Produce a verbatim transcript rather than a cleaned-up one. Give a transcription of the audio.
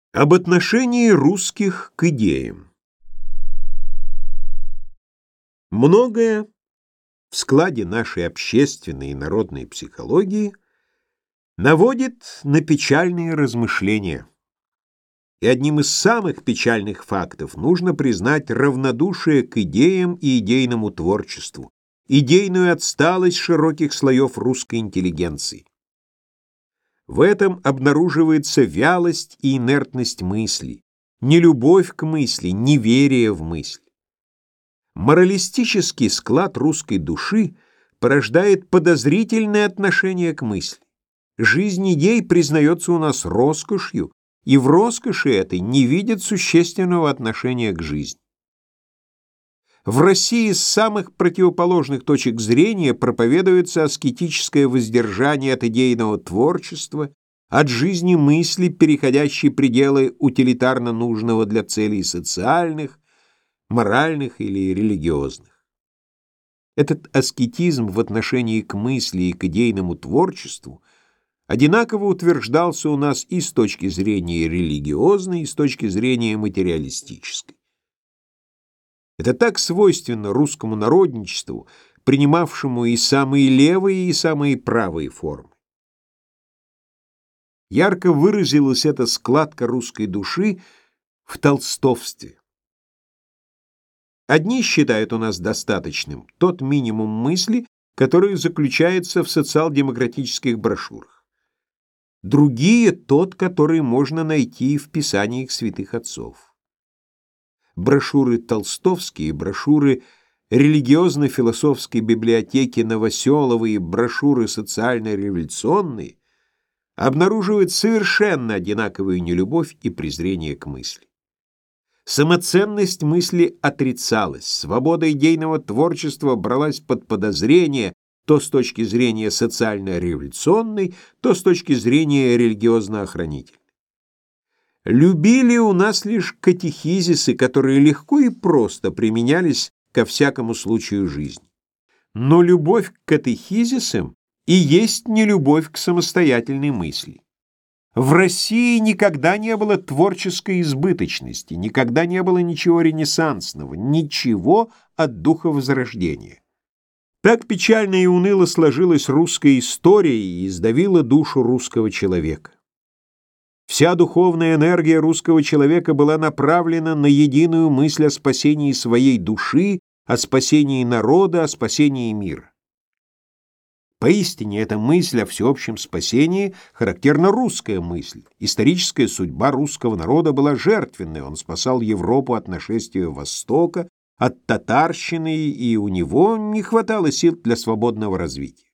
Об отношении русских к идеям. Многое в складе нашей общественной и народной психологии наводит на печальные размышления. И одним из самых печальных фактов нужно признать равнодушие к идеям и идейному творчеству, идейную отсталость широких слоев русской интеллигенции. В этом обнаруживается вялость и инертность мысли, нелюбовь к мысли, неверие в мысль. Моралистический склад русской души порождает подозрительное отношение к мысли. Жизнь идей признается у нас роскошью, и в роскоши этой не видят существенного отношения к жизни. В России с самых противоположных точек зрения проповедуется аскетическое воздержание от идейного творчества, от жизни мысли, переходящей пределы утилитарно нужного для целей социальных, моральных или религиозных. Этот аскетизм в отношении к мысли и к идейному творчеству одинаково утверждался у нас и с точки зрения религиозной, и с точки зрения материалистической. Это так свойственно русскому народничеству, принимавшему и самые левые, и самые правые формы. Ярко выразилась эта складка русской души в толстовстве. Одни считают у нас достаточным тот минимум мысли, который заключается в социал-демократических брошюрах. Другие — тот, который можно найти в писаниях святых отцов. Брошюры толстовские, брошюры религиозно-философской библиотеки Новоселова и брошюры социально-революционные обнаруживают совершенно одинаковую нелюбовь и презрение к мысли. Самоценность мысли отрицалась, свобода идейного творчества бралась под подозрение то с точки зрения социально-революционной, то с точки зрения религиозно-охранительной. Любили у нас лишь катехизисы, которые легко и просто применялись ко всякому случаю жизни. Но любовь к катехизисам и есть нелюбовь к самостоятельной мысли. В России никогда не было творческой избыточности, никогда не было ничего ренессансного, ничего от духа Возрождения. Так печально и уныло сложилась русская история и издавила душу русского человека. Вся духовная энергия русского человека была направлена на единую мысль о спасении своей души, о спасении народа, о спасении мира. Поистине, эта мысль о всеобщем спасении характерна русская мысль. Историческая судьба русского народа была жертвенной. Он спасал Европу от нашествия Востока, от татарщины, и у него не хватало сил для свободного развития.